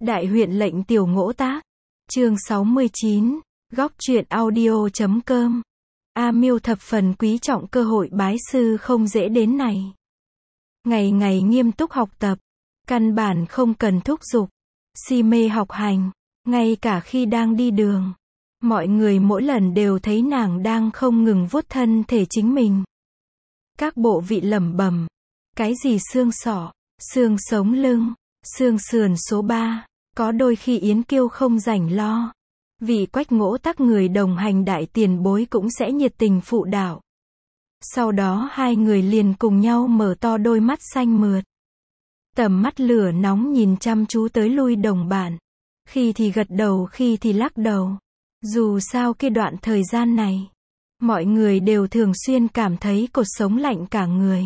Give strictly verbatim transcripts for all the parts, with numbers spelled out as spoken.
Đại huyện lệnh tiểu ngỗ tác. Chương sáu mươi chín, góc truyện audio chấm com. A Miêu thập phần quý trọng cơ hội bái sư không dễ đến này. Ngày ngày nghiêm túc học tập, căn bản không cần thúc giục, si mê học hành, ngay cả khi đang đi đường, mọi người mỗi lần đều thấy nàng đang không ngừng vuốt thân thể chính mình. Các bộ vị lẩm bẩm, cái gì xương sọ, xương sống lưng, xương sườn số ba, có đôi khi Yến Kiêu không rảnh lo. Vị Quách Ngỗ Tắc người đồng hành đại tiền bối cũng sẽ nhiệt tình phụ đạo. Sau đó hai người liền cùng nhau mở to đôi mắt xanh mượt. Tầm mắt lửa nóng nhìn chăm chú tới lui đồng bạn. Khi thì gật đầu khi thì lắc đầu. Dù sao cái đoạn thời gian này, mọi người đều thường xuyên cảm thấy cột sống lạnh cả người.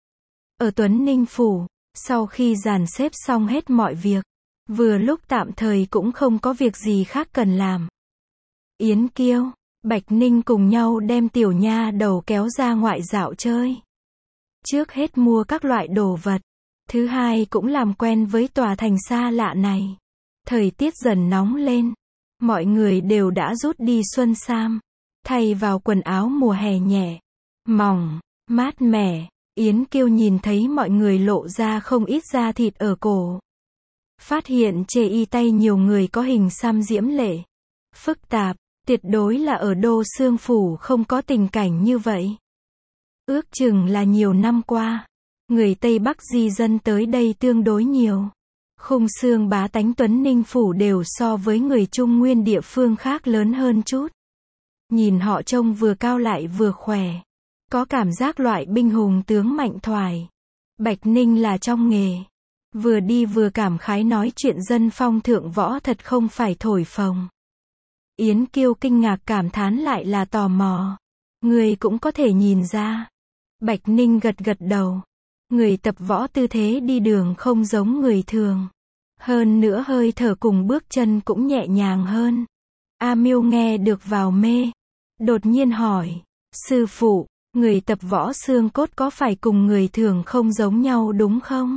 Ở Tuấn Ninh Phủ, sau khi dàn xếp xong hết mọi việc, vừa lúc tạm thời cũng không có việc gì khác cần làm. Yến Kiêu, Bạch Ninh cùng nhau đem tiểu nha đầu kéo ra ngoại dạo chơi. Trước hết mua các loại đồ vật. Thứ hai cũng làm quen với tòa thành xa lạ này. Thời tiết dần nóng lên. Mọi người đều đã rút đi xuân sam. Thay vào quần áo mùa hè nhẹ, mỏng, mát mẻ. Yến Kiêu nhìn thấy mọi người lộ ra không ít da thịt ở cổ. Phát hiện chê y tay nhiều người có hình xăm diễm lệ, phức tạp, tuyệt đối là ở Đô Xương Phủ không có tình cảnh như vậy. Ước chừng là nhiều năm qua, người Tây Bắc di dân tới đây tương đối nhiều. Khung xương bá tánh Tuấn Ninh Phủ đều so với người Trung Nguyên địa phương khác lớn hơn chút. Nhìn họ trông vừa cao lại vừa khỏe. Có cảm giác loại binh hùng tướng mạnh thoải. Bạch Ninh là trong nghề. Vừa đi vừa cảm khái nói chuyện dân phong thượng võ thật không phải thổi phồng. Yến Kiêu kinh ngạc cảm thán lại là tò mò. Người cũng có thể nhìn ra. Bạch Ninh gật gật đầu. Người tập võ tư thế đi đường không giống người thường. Hơn nữa hơi thở cùng bước chân cũng nhẹ nhàng hơn. A Miêu nghe được vào mê. Đột nhiên hỏi. Sư phụ, người tập võ xương cốt có phải cùng người thường không giống nhau đúng không?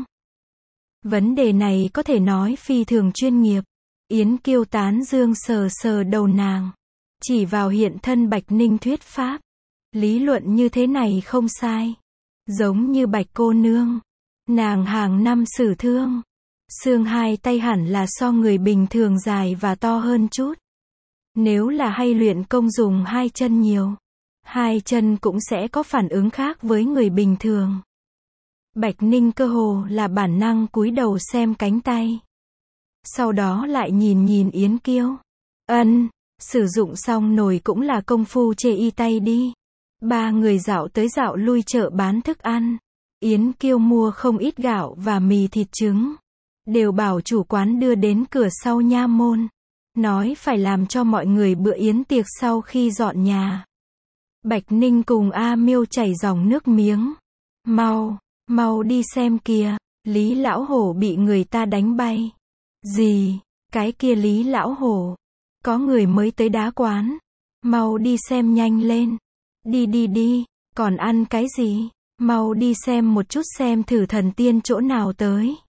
Vấn đề này có thể nói phi thường chuyên nghiệp. Yến Kiêu tán dương sờ sờ đầu nàng. Chỉ vào hiện thân Bạch Ninh thuyết pháp. Lý luận như thế này không sai. Giống như Bạch cô nương. Nàng hàng năm xử thương. Xương hai tay hẳn là so người bình thường dài và to hơn chút. Nếu là hay luyện công dùng hai chân nhiều, hai chân cũng sẽ có phản ứng khác với người bình thường. Bạch Ninh cơ hồ là bản năng cúi đầu xem cánh tay. Sau đó lại nhìn nhìn Yến Kiêu. Ân, sử dụng xong nồi cũng là công phu chê y tay đi. Ba người dạo tới dạo lui chợ bán thức ăn. Yến Kiêu mua không ít gạo và mì thịt trứng. Đều bảo chủ quán đưa đến cửa sau nha môn. Nói phải làm cho mọi người bữa yến tiệc sau khi dọn nhà. Bạch Ninh cùng A Miêu chảy dòng nước miếng. Mau, mau đi xem kìa, Lý lão hổ bị người ta đánh bay. Gì? Cái kia Lý lão hổ? Có người mới tới đá quán. Mau đi xem nhanh lên. Đi đi đi, còn ăn cái gì? Mau đi xem một chút xem thử thần tiên chỗ nào tới.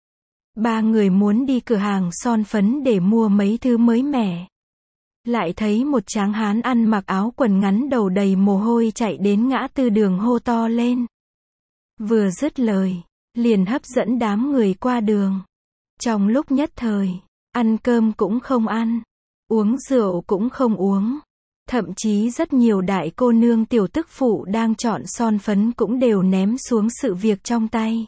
Ba người muốn đi cửa hàng son phấn để mua mấy thứ mới mẻ. Lại thấy một tráng hán ăn mặc áo quần ngắn đầu đầy mồ hôi chạy đến ngã tư đường hô to lên. Vừa dứt lời, liền hấp dẫn đám người qua đường. Trong lúc nhất thời, ăn cơm cũng không ăn, uống rượu cũng không uống. Thậm chí rất nhiều đại cô nương tiểu tức phụ đang chọn son phấn cũng đều ném xuống sự việc trong tay.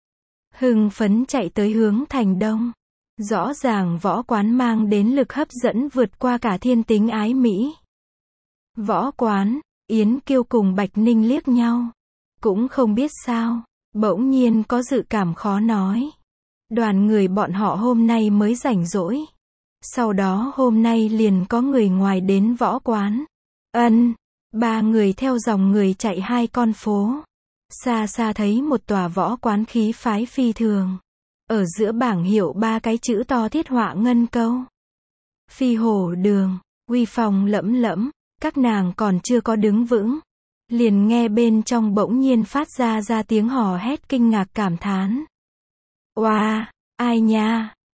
Hưng phấn chạy tới hướng thành đông. Rõ ràng võ quán mang đến lực hấp dẫn vượt qua cả thiên tính ái mỹ. Võ quán, Yến Kiêu cùng Bạch Ninh liếc nhau. Cũng không biết sao, bỗng nhiên có dự cảm khó nói. Đoàn người bọn họ hôm nay mới rảnh rỗi. Sau đó hôm nay liền có người ngoài đến võ quán. Ân, ba người theo dòng người chạy hai con phố. Xa xa thấy một tòa võ quán khí phái phi thường. Ở giữa bảng hiệu ba cái chữ to thiết họa ngân câu. Phi hổ đường, uy phong lẫm lẫm, các nàng còn chưa có đứng vững. Liền nghe bên trong bỗng nhiên phát ra ra tiếng hò hét kinh ngạc cảm thán. Oa, ai nha,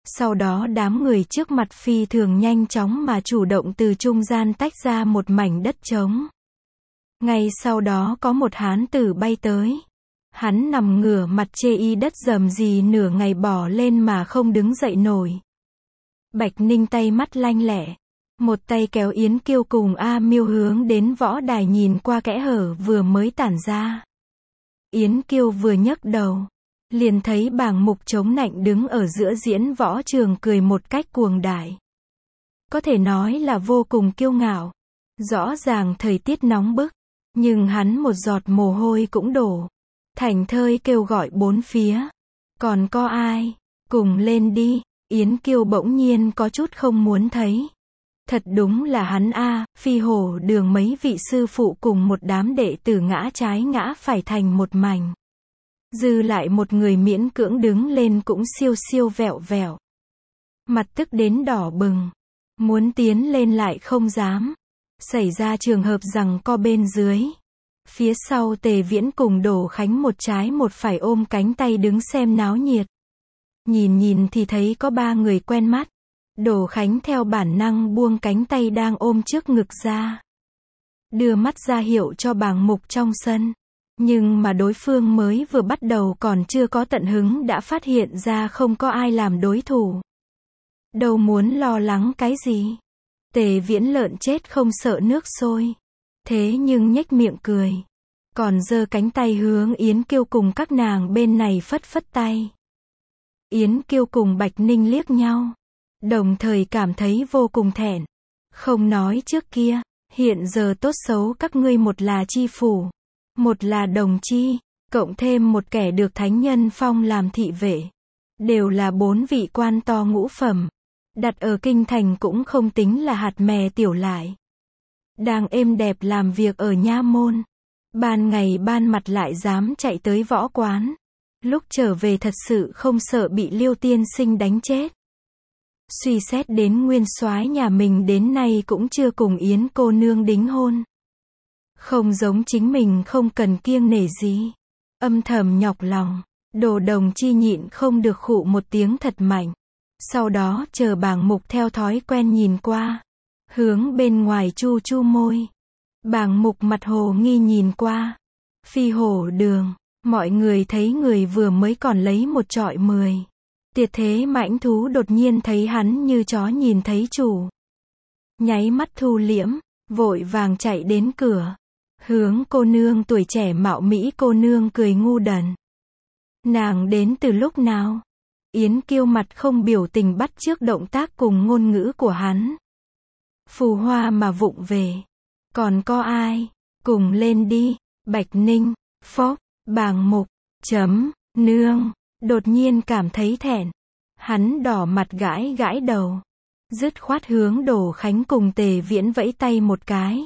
Sau đó đám người trước mặt phi thường nhanh chóng mà chủ động từ trung gian tách ra một mảnh đất trống. Ngay sau đó có một hán tử bay tới. Hắn nằm ngửa mặt chê y đất rầm rì nửa ngày bò lên mà không đứng dậy nổi. Bạch Ninh tay mắt lanh lẹ. Một tay kéo Yến Kiêu cùng A Miêu hướng đến võ đài nhìn qua kẽ hở vừa mới tản ra. Yến Kiêu vừa nhấc đầu. Liền thấy Bàng Mục chống nạnh đứng ở giữa diễn võ trường cười một cách cuồng đại. Có thể nói là vô cùng kiêu ngạo. Rõ ràng thời tiết nóng bức. Nhưng hắn một giọt mồ hôi cũng đổ. Thành thơi kêu gọi bốn phía. Còn có ai? Cùng lên đi. Yến Kiêu bỗng nhiên có chút không muốn thấy. Thật đúng là hắn a, Phi Hổ Đường mấy vị sư phụ cùng một đám đệ tử ngã trái ngã phải thành một mảnh. Dư lại một người miễn cưỡng đứng lên cũng siêu siêu vẹo vẹo. Mặt tức đến đỏ bừng. Muốn tiến lên lại không dám. Xảy ra trường hợp rằng co bên dưới. Phía sau Tề Viễn cùng Đỗ Khánh một trái một phải ôm cánh tay đứng xem náo nhiệt. Nhìn nhìn thì thấy có ba người quen mắt. Đỗ Khánh theo bản năng buông cánh tay đang ôm trước ngực ra. Đưa mắt ra hiệu cho Bàng Mục trong sân. Nhưng mà đối phương mới vừa bắt đầu còn chưa có tận hứng đã phát hiện ra không có ai làm đối thủ. Đâu muốn lo lắng cái gì. Tề Viễn lợn chết không sợ nước sôi. Thế nhưng nhếch miệng cười. Còn giơ cánh tay hướng Yến Kiêu cùng các nàng bên này phất phất tay. Yến Kiêu cùng Bạch Ninh liếc nhau. Đồng thời cảm thấy vô cùng thẹn. Không nói trước kia, hiện giờ tốt xấu các ngươi một là chi phủ, một là đồng chi, cộng thêm một kẻ được thánh nhân phong làm thị vệ. Đều là bốn vị quan to ngũ phẩm. Đặt ở kinh thành cũng không tính là hạt mè tiểu lại. Đang êm đẹp làm việc ở nha môn. Ban ngày ban mặt lại dám chạy tới võ quán. Lúc trở về thật sự không sợ bị Liêu tiên sinh đánh chết. Suy xét đến nguyên soái nhà mình đến nay cũng chưa cùng Yến cô nương đính hôn. Không giống chính mình không cần kiêng nể gì. Âm thầm nhọc lòng. Đồ Đồng Chi nhịn không được khụ một tiếng thật mạnh. Sau đó chờ Bàng Mục theo thói quen nhìn qua. Hướng bên ngoài chu chu môi. Bàng Mục mặt hồ nghi nhìn qua. Phi Hổ Đường. Mọi người thấy người vừa mới còn lấy một trọi mười. Tiệt thế mãnh thú đột nhiên thấy hắn như chó nhìn thấy chủ. Nháy mắt thu liễm, vội vàng chạy đến cửa. Hướng cô nương tuổi trẻ mạo mỹ cô nương cười ngu đần. Nàng đến từ lúc nào? Yến Kiêu mặt không biểu tình bắt chước động tác cùng ngôn ngữ của hắn. Phù hoa mà vụng về. Còn có ai? Cùng lên đi. Bạch Ninh, Phốc, Bàng Mục, chấm, nương. Đột nhiên cảm thấy thẹn. Hắn đỏ mặt gãi gãi đầu. Dứt khoát hướng Đỗ Khánh cùng Tề Viễn vẫy tay một cái.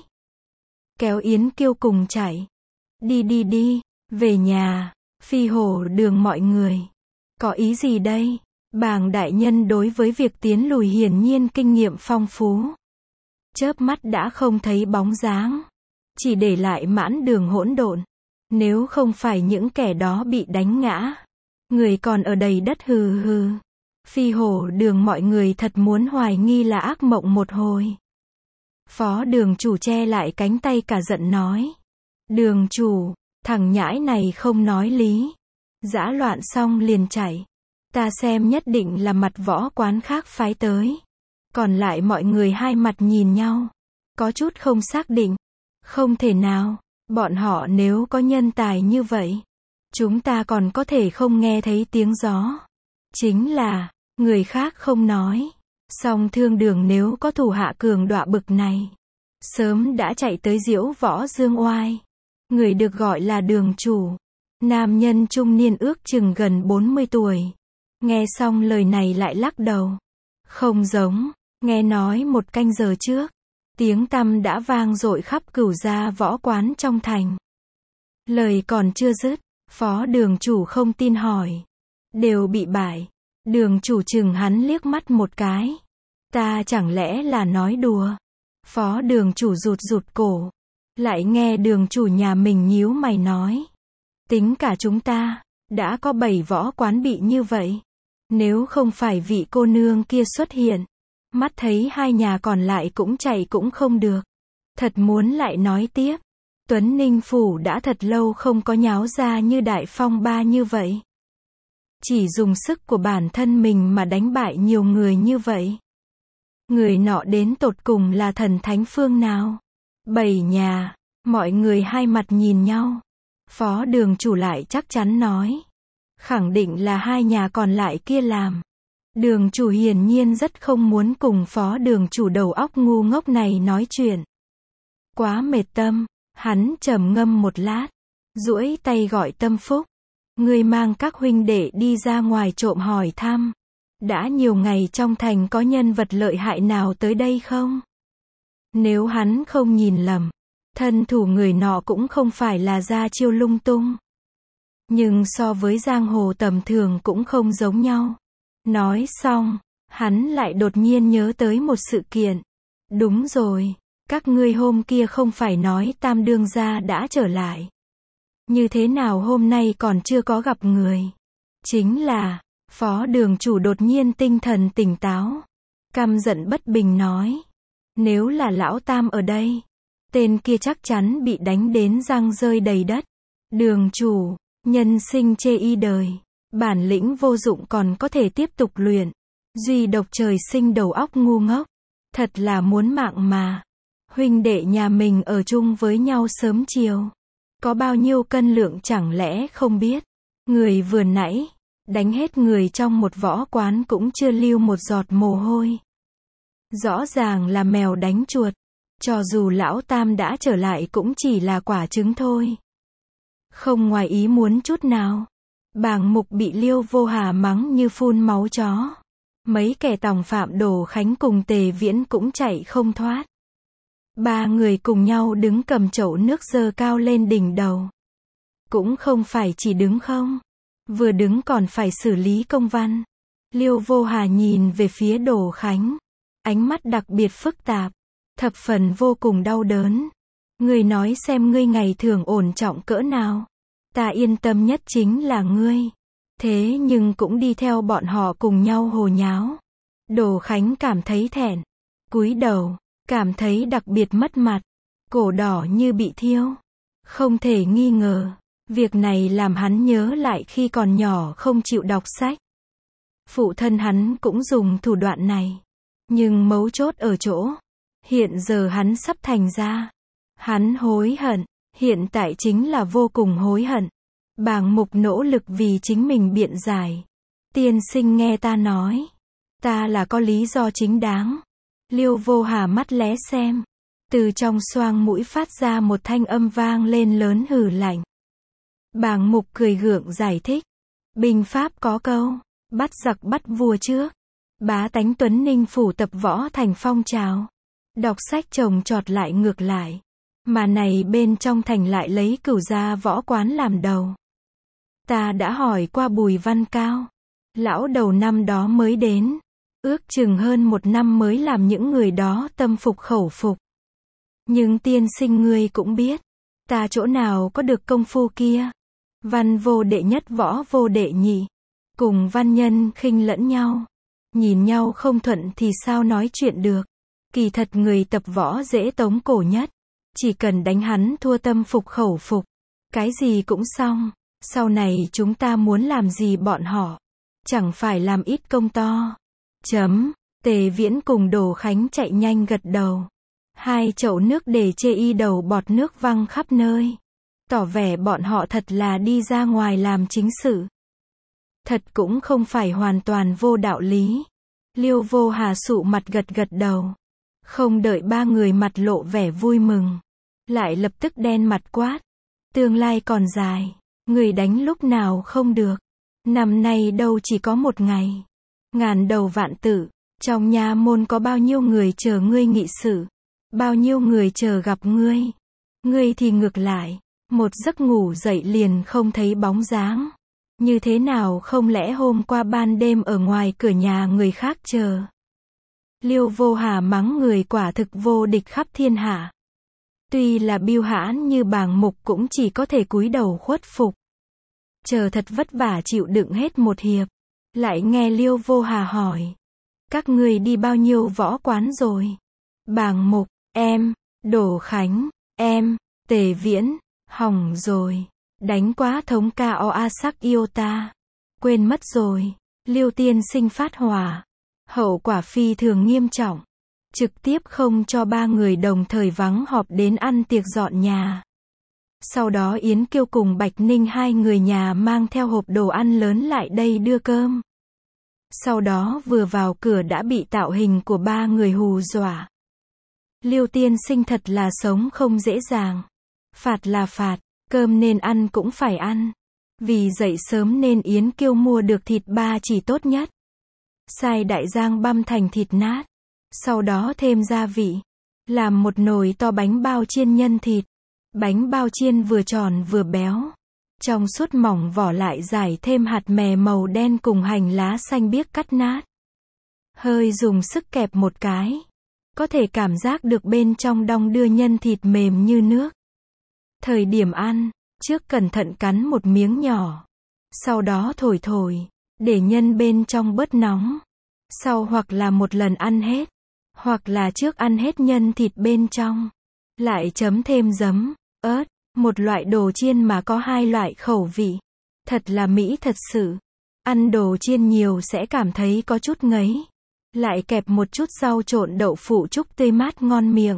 Kéo Yến Kiêu cùng chạy. Đi đi đi, về nhà. Phi Hổ Đường mọi người. Có ý gì đây? Bàng đại nhân đối với việc tiến lùi hiển nhiên kinh nghiệm phong phú. Chớp mắt đã không thấy bóng dáng. Chỉ để lại mãn đường hỗn độn. Nếu không phải những kẻ đó bị đánh ngã. Người còn ở đầy đất hừ hừ. Phi Hổ Đường mọi người thật muốn hoài nghi là ác mộng một hồi. Phó đường chủ che lại cánh tay cả giận nói. Đường chủ, thằng nhãi này không nói lý. Dã loạn xong liền chạy. Ta xem nhất định là mặt võ quán khác phái tới. Còn lại mọi người hai mặt nhìn nhau. Có chút không xác định. Không thể nào, bọn họ nếu có nhân tài như vậy. Chúng ta còn có thể không nghe thấy tiếng gió. Chính là, người khác không nói. Song Thương Đường nếu có thủ hạ cường đọa bực này. Sớm đã chạy tới diễu võ dương oai. Người được gọi là đường chủ. Nam nhân trung niên ước chừng gần bốn mươi tuổi. Nghe xong lời này lại lắc đầu. Không giống, nghe nói một canh giờ trước. Tiếng tăm đã vang dội khắp cửu gia võ quán trong thành. Lời còn chưa dứt. Phó đường chủ không tin hỏi. Đều bị bại. Đường chủ chừng hắn liếc mắt một cái. Ta chẳng lẽ là nói đùa. Phó đường chủ rụt rụt cổ. Lại nghe đường chủ nhà mình nhíu mày nói. Tính cả chúng ta, đã có bảy võ quán bị như vậy. Nếu không phải vị cô nương kia xuất hiện, mắt thấy hai nhà còn lại cũng chạy cũng không được. Thật muốn lại nói tiếp. Tuấn Ninh Phủ đã thật lâu không có nháo ra như đại phong ba như vậy. Chỉ dùng sức của bản thân mình mà đánh bại nhiều người như vậy. Người nọ đến tột cùng là thần thánh phương nào? Bảy nhà, mọi người hai mặt nhìn nhau. Phó đường chủ lại chắc chắn nói. Khẳng định là hai nhà còn lại kia làm. Đường chủ hiển nhiên rất không muốn cùng phó đường chủ đầu óc ngu ngốc này nói chuyện. Quá mệt tâm, hắn trầm ngâm một lát, duỗi tay gọi Tâm Phúc. Người mang các huynh đệ đi ra ngoài trộm hỏi thăm. Đã nhiều ngày trong thành có nhân vật lợi hại nào tới đây không? Nếu hắn không nhìn lầm, thân thủ người nọ cũng không phải là ra chiêu lung tung. Nhưng so với giang hồ tầm thường cũng không giống nhau. Nói xong, hắn lại đột nhiên nhớ tới một sự kiện. Đúng rồi, các ngươi hôm kia không phải nói Tam đương gia đã trở lại. Như thế nào hôm nay còn chưa có gặp người? Chính là, phó đường chủ đột nhiên tinh thần tỉnh táo. Căm giận bất bình nói. Nếu là lão Tam ở đây, tên kia chắc chắn bị đánh đến răng rơi đầy đất. Đường chủ, nhân sinh chê y đời. Bản lĩnh vô dụng còn có thể tiếp tục luyện. Duy độc trời sinh đầu óc ngu ngốc. Thật là muốn mạng mà. Huynh đệ nhà mình ở chung với nhau sớm chiều. Có bao nhiêu cân lượng chẳng lẽ không biết. Người vừa nãy, đánh hết người trong một võ quán cũng chưa lưu một giọt mồ hôi. Rõ ràng là mèo đánh chuột. Cho dù lão Tam đã trở lại cũng chỉ là quả trứng thôi. Không ngoài ý muốn chút nào. Bàng Mục bị Liêu Vô Hà mắng như phun máu chó. Mấy kẻ tòng phạm Đồ Khánh cùng Tề Viễn cũng chạy không thoát. Ba người cùng nhau đứng cầm chậu nước giơ cao lên đỉnh đầu. Cũng không phải chỉ đứng không. Vừa đứng còn phải xử lý công văn. Liêu Vô Hà nhìn về phía Đồ Khánh. Ánh mắt đặc biệt phức tạp. Thập phần vô cùng đau đớn. Ngươi nói xem ngươi ngày thường ổn trọng cỡ nào. Ta yên tâm nhất chính là ngươi. Thế nhưng cũng đi theo bọn họ cùng nhau hồ nháo. Đồ Khánh cảm thấy thẹn. Cúi đầu. Cảm thấy đặc biệt mất mặt. Cổ đỏ như bị thiêu. Không thể nghi ngờ. Việc này làm hắn nhớ lại khi còn nhỏ không chịu đọc sách. Phụ thân hắn cũng dùng thủ đoạn này. Nhưng mấu chốt ở chỗ. Hiện giờ hắn sắp thành ra. Hắn hối hận. Hiện tại chính là vô cùng hối hận. Bàng Mục nỗ lực vì chính mình biện giải. Tiên sinh nghe ta nói. Ta là có lý do chính đáng. Liêu Vô Hà mắt lé xem. Từ trong xoang mũi phát ra một thanh âm vang lên lớn hừ lạnh. Bàng Mục cười gượng giải thích. Binh pháp có câu. Bắt giặc bắt vua trước. Bá tánh Tuấn Ninh Phủ tập võ thành phong trào. Đọc sách trồng trọt lại ngược lại. Mà này bên trong thành lại lấy cửu gia võ quán làm đầu. Ta đã hỏi qua Bùi Văn Cao. Lão đầu năm đó mới đến. Ước chừng hơn một năm mới làm những người đó tâm phục khẩu phục. Nhưng tiên sinh ngươi cũng biết. Ta chỗ nào có được công phu kia. Văn vô đệ nhất võ vô đệ nhị. Cùng văn nhân khinh lẫn nhau. Nhìn nhau không thuận thì sao nói chuyện được. Kỳ thật người tập võ dễ tống cổ nhất. Chỉ cần đánh hắn thua tâm phục khẩu phục. Cái gì cũng xong. Sau này chúng ta muốn làm gì bọn họ. Chẳng phải làm ít công to. Chấm. Tề Viễn cùng Đồ Khánh chạy nhanh gật đầu. Hai chậu nước để chê y đầu bọt nước văng khắp nơi. Tỏ vẻ bọn họ thật là đi ra ngoài làm chính sự. Thật cũng không phải hoàn toàn vô đạo lý. Liêu Vô Hà sụ mặt gật gật đầu. Không đợi ba người mặt lộ vẻ vui mừng. Lại lập tức đen mặt quát. Tương lai còn dài. Người đánh lúc nào không được. Năm nay đâu chỉ có một ngày. Ngàn đầu vạn tử. Trong nha môn có bao nhiêu người chờ ngươi nghị sự. Bao nhiêu người chờ gặp ngươi. Ngươi thì ngược lại. Một giấc ngủ dậy liền không thấy bóng dáng. Như thế nào không lẽ hôm qua ban đêm ở ngoài cửa nhà người khác chờ. Liêu Vô Hà mắng người quả thực vô địch khắp thiên hạ. Tuy là biêu hãn như Bàng Mục cũng chỉ có thể cúi đầu khuất phục. Chờ thật vất vả chịu đựng hết một hiệp. Lại nghe Liêu Vô Hà hỏi. Các người đi bao nhiêu võ quán rồi? Bàng Mục, em, Đỗ Khánh, em, Tề Viễn, hỏng rồi. Đánh quá thống ca o a sắc yêu ta. Quên mất rồi. Liêu tiên sinh phát hỏa. Hậu quả phi thường nghiêm trọng. Trực tiếp không cho ba người đồng thời vắng họp đến ăn tiệc dọn nhà. Sau đó Yến Kiêu cùng Bạch Ninh hai người nhà mang theo hộp đồ ăn lớn lại đây đưa cơm. Sau đó vừa vào cửa đã bị tạo hình của ba người hù dọa. Liêu tiên sinh thật là sống không dễ dàng. Phạt là phạt, cơm nên ăn cũng phải ăn. Vì dậy sớm nên Yến Kiêu mua được thịt ba chỉ tốt nhất. Sai đại giang băm thành thịt nát. Sau đó thêm gia vị. Làm một nồi to bánh bao chiên nhân thịt. Bánh bao chiên vừa tròn vừa béo. Trong suốt mỏng vỏ lại rải thêm hạt mè màu đen cùng hành lá xanh biếc cắt nát. Hơi dùng sức kẹp một cái. Có thể cảm giác được bên trong đong đưa nhân thịt mềm như nước. Thời điểm ăn, trước cẩn thận cắn một miếng nhỏ. Sau đó thổi thổi, để nhân bên trong bớt nóng. Sau hoặc là một lần ăn hết. Hoặc là trước ăn hết nhân thịt bên trong. Lại chấm thêm giấm, ớt, một loại đồ chiên mà có hai loại khẩu vị. Thật là mỹ thật sự. Ăn đồ chiên nhiều sẽ cảm thấy có chút ngấy. Lại kẹp một chút rau trộn đậu phụ trúc tươi mát ngon miệng.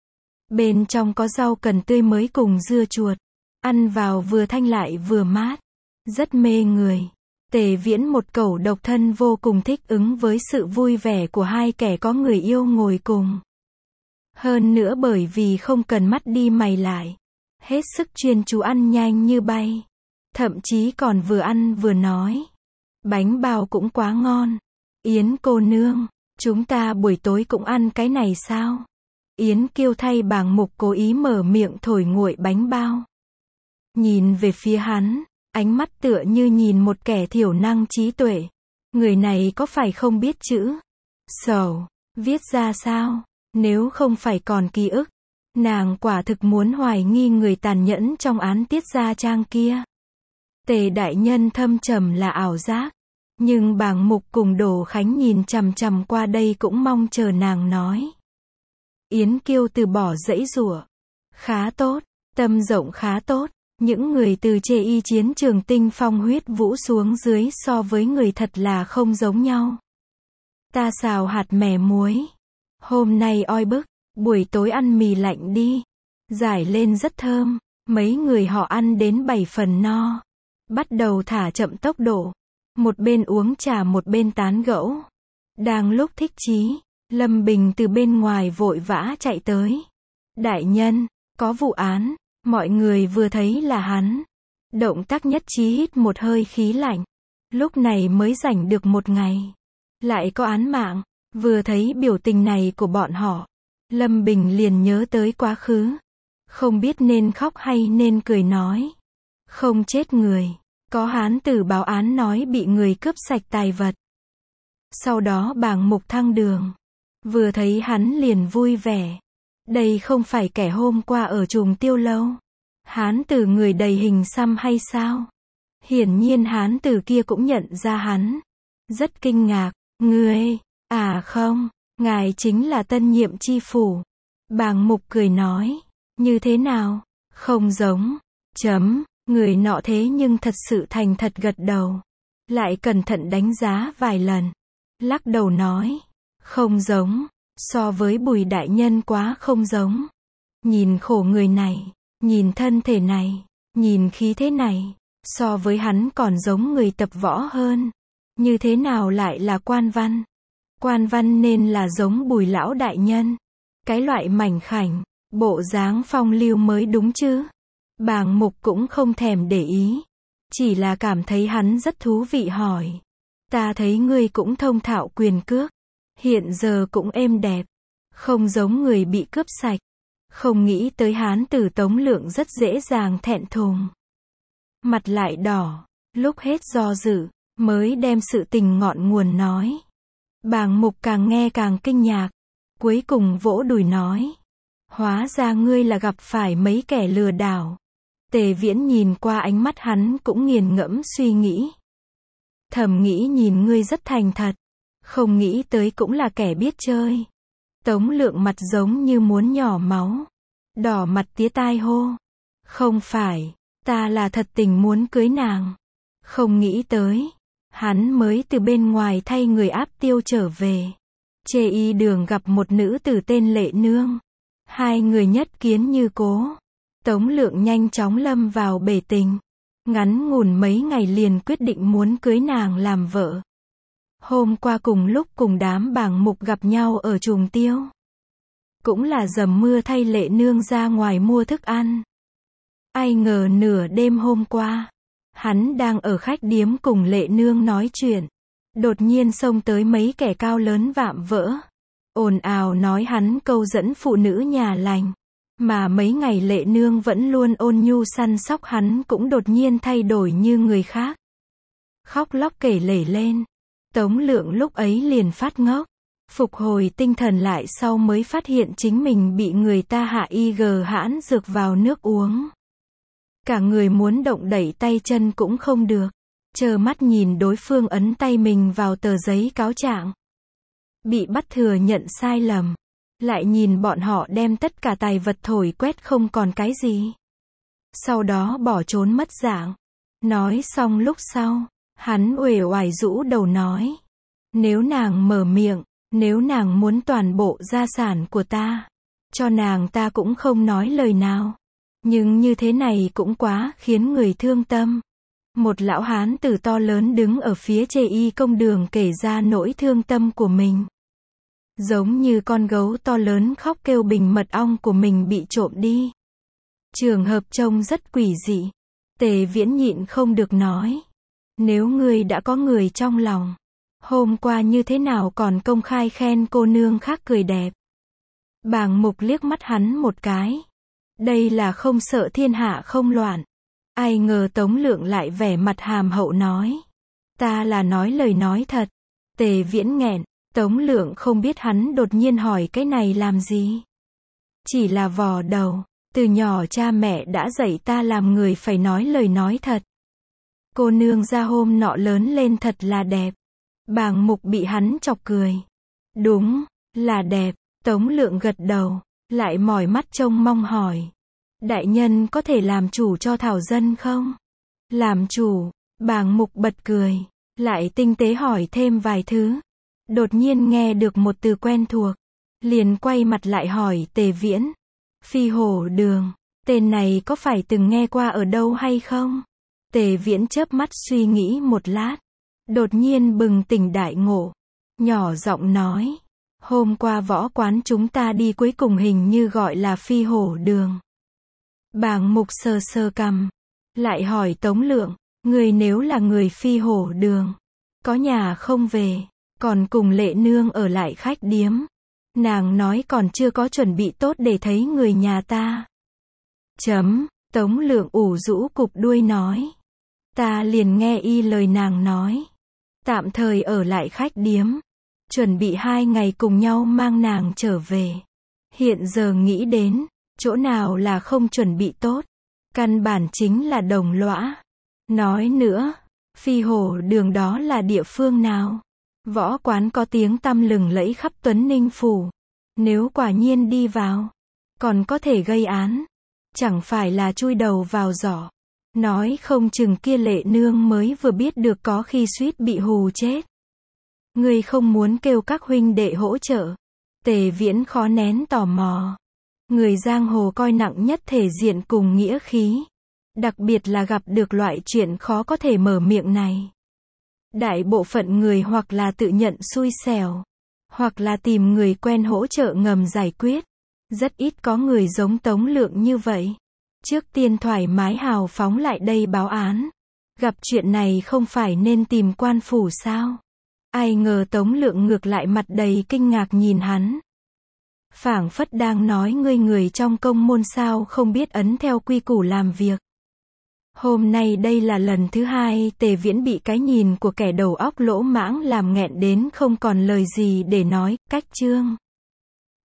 Bên trong có rau cần tươi mới cùng dưa chuột. Ăn vào vừa thanh lại vừa mát. Rất mê người. Tề Viễn một cẩu độc thân vô cùng thích ứng với sự vui vẻ của hai kẻ có người yêu ngồi cùng. Hơn nữa bởi vì không cần mắt đi mày lại. Hết sức chuyên chú ăn nhanh như bay. Thậm chí còn vừa ăn vừa nói. Bánh bao cũng quá ngon. Yến cô nương, chúng ta buổi tối cũng ăn cái này sao? Yến Kiêu thay Bàng Mục cố ý mở miệng thổi nguội bánh bao. Nhìn về phía hắn, ánh mắt tựa như nhìn một kẻ thiểu năng trí tuệ. Người này có phải không biết chữ? Sầu, viết ra sao? Nếu không phải còn ký ức, nàng quả thực muốn hoài nghi người tàn nhẫn trong án tiết gia trang kia. Tề đại nhân thâm trầm là ảo giác. Nhưng Bàng Mục cùng Đỗ Khánh nhìn chằm chằm qua đây cũng mong chờ nàng nói. Yến Kiêu từ bỏ dãy giụa. Khá tốt, tâm rộng khá tốt. Những người từ chê y chiến trường tinh phong huyết vũ xuống dưới so với người thật là không giống nhau. Ta xào hạt mè muối. Hôm nay oi bức, buổi tối ăn mì lạnh đi. Giải lên rất thơm, mấy người họ ăn đến bảy phần no. Bắt đầu thả chậm tốc độ. Một bên uống trà một bên tán gẫu. Đang lúc thích chí, Lâm Bình từ bên ngoài vội vã chạy tới. Đại nhân, có vụ án, mọi người vừa thấy là hắn. Động tác nhất trí hít một hơi khí lạnh. Lúc này mới rảnh được một ngày. Lại có án mạng, vừa thấy biểu tình này của bọn họ. Lâm Bình liền nhớ tới quá khứ. Không biết nên khóc hay nên cười nói. Không chết người. Có hán tử báo án nói bị người cướp sạch tài vật. Sau đó Bàng Mục thăng đường. Vừa thấy hắn liền vui vẻ. Đây không phải kẻ hôm qua ở Trùng Tiêu Lâu. Hán tử người đầy hình xăm hay sao? Hiển nhiên hán tử kia cũng nhận ra hắn. Rất kinh ngạc. Ngươi, à không, ngài chính là tân nhiệm chi phủ. Bàng Mục cười nói. Như thế nào? Không giống. Chấm. Người nọ thế nhưng thật sự thành thật gật đầu. Lại cẩn thận đánh giá vài lần. Lắc đầu nói. Không giống. So với Bùi đại nhân quá không giống. Nhìn khổ người này. Nhìn thân thể này. Nhìn khí thế này. So với hắn còn giống người tập võ hơn. Như thế nào lại là quan văn? Quan văn nên là giống Bùi lão đại nhân. Cái loại mảnh khảnh. Bộ dáng phong lưu mới đúng chứ. Bàng Mục cũng không thèm để ý. Chỉ là cảm thấy hắn rất thú vị hỏi. Ta thấy ngươi cũng thông thạo quyền cước. Hiện giờ cũng êm đẹp. Không giống người bị cướp sạch. Không nghĩ tới hán tử Tống Lượng rất dễ dàng thẹn thùng. Mặt lại đỏ. Lúc hết do dự, mới đem sự tình ngọn nguồn nói. Bàng Mục càng nghe càng kinh ngạc. Cuối cùng vỗ đùi nói. Hóa ra ngươi là gặp phải mấy kẻ lừa đảo. Tề Viễn nhìn qua ánh mắt hắn cũng nghiền ngẫm suy nghĩ. Thầm nghĩ nhìn ngươi rất thành thật. Không nghĩ tới cũng là kẻ biết chơi. Tống Lượng mặt giống như muốn nhỏ máu. Đỏ mặt tía tai hô. Không phải, ta là thật tình muốn cưới nàng. Không nghĩ tới, hắn mới từ bên ngoài thay người áp tiêu trở về. Chê y đường gặp một nữ tử tên Lệ Nương. Hai người nhất kiến như cố. Tống Lượng nhanh chóng lâm vào bể tình. Ngắn ngủn mấy ngày liền quyết định muốn cưới nàng làm vợ. Hôm qua cùng lúc cùng đám bàng mục gặp nhau ở Trùng Tiêu. Cũng là dầm mưa thay Lệ Nương ra ngoài mua thức ăn. Ai ngờ nửa đêm hôm qua, hắn đang ở khách điếm cùng Lệ Nương nói chuyện. Đột nhiên xông tới mấy kẻ cao lớn vạm vỡ. Ồn ào nói hắn câu dẫn phụ nữ nhà lành. Mà mấy ngày Lệ Nương vẫn luôn ôn nhu săn sóc hắn cũng đột nhiên thay đổi như người khác. Khóc lóc kể lể lên. Tống Lượng lúc ấy liền phát ngốc. Phục hồi tinh thần lại sau mới phát hiện chính mình bị người ta hạ y gờ hãn dược vào nước uống. Cả người muốn động đẩy tay chân cũng không được. Chờ mắt nhìn đối phương ấn tay mình vào tờ giấy cáo trạng. Bị bắt thừa nhận sai lầm. Lại nhìn bọn họ đem tất cả tài vật thổi quét không còn cái gì. Sau đó bỏ trốn mất dạng. Nói xong lúc sau, hắn uể oải rũ đầu nói. Nếu nàng mở miệng, nếu nàng muốn toàn bộ gia sản của ta, cho nàng ta cũng không nói lời nào. Nhưng như thế này cũng quá khiến người thương tâm. Một lão hán tử to lớn đứng ở phía chê y công đường kể ra nỗi thương tâm của mình. Giống như con gấu to lớn khóc kêu bình mật ong của mình bị trộm đi. Trường hợp trông rất quỷ dị. Tề Viễn nhịn không được nói. Nếu ngươi đã có người trong lòng, hôm qua như thế nào còn công khai khen cô nương khác cười đẹp. Bàng mục liếc mắt hắn một cái. Đây là không sợ thiên hạ không loạn. Ai ngờ Tống Lượng lại vẻ mặt hàm hậu nói. Ta là nói lời nói thật. Tề Viễn nghẹn. Tống Lượng không biết hắn đột nhiên hỏi cái này làm gì. Chỉ là vò đầu. Từ nhỏ cha mẹ đã dạy ta làm người phải nói lời nói thật. Cô nương ra hôm nọ lớn lên thật là đẹp. Bàng mục bị hắn chọc cười. Đúng, là đẹp. Tống Lượng gật đầu. Lại mỏi mắt trông mong hỏi. Đại nhân có thể làm chủ cho Thảo Dân không? Làm chủ. Bàng mục bật cười. Lại tinh tế hỏi thêm vài thứ. Đột nhiên nghe được một từ quen thuộc. Liền quay mặt lại hỏi Tề Viễn. Phi hổ đường. Tên này có phải từng nghe qua ở đâu hay không? Tề Viễn chớp mắt suy nghĩ một lát. Đột nhiên bừng tỉnh đại ngộ. Nhỏ giọng nói. Hôm qua võ quán chúng ta đi cuối cùng hình như gọi là phi hổ đường. Bàng mục sờ sờ cằm. Lại hỏi Tống Lượng. Người nếu là người phi hổ đường. Có nhà không về. Còn cùng Lệ Nương ở lại khách điếm. Nàng nói còn chưa có chuẩn bị tốt để thấy người nhà ta. Chấm. Tống Lượng ủ rũ cụp đuôi nói. Ta liền nghe y lời nàng nói. Tạm thời ở lại khách điếm. Chuẩn bị hai ngày cùng nhau mang nàng trở về. Hiện giờ nghĩ đến. Chỗ nào là không chuẩn bị tốt. Căn bản chính là Đồng Lõa. Nói nữa. Phi hổ đường đó là địa phương nào? Võ quán có tiếng tăm lừng lẫy khắp Tuấn Ninh phủ. Nếu quả nhiên đi vào. Còn có thể gây án. Chẳng phải là chui đầu vào giỏ. Nói không chừng kia Lệ Nương mới vừa biết được có khi suýt bị hù chết. Ngươi không muốn kêu các huynh đệ hỗ trợ. Tề Viễn khó nén tò mò. Người giang hồ coi nặng nhất thể diện cùng nghĩa khí. Đặc biệt là gặp được loại chuyện khó có thể mở miệng này. Đại bộ phận người hoặc là tự nhận xui xẻo. Hoặc là tìm người quen hỗ trợ ngầm giải quyết. Rất ít có người giống Tống Lượng như vậy. Trước tiên thoải mái hào phóng lại đây báo án. Gặp chuyện này không phải nên tìm quan phủ sao? Ai ngờ Tống Lượng ngược lại mặt đầy kinh ngạc nhìn hắn. Phảng phất đang nói ngươi người trong công môn sao không biết ấn theo quy củ làm việc. Hôm nay đây là lần thứ hai Tề Viễn bị cái nhìn của kẻ đầu óc lỗ mãng làm nghẹn đến không còn lời gì để nói. Cách chương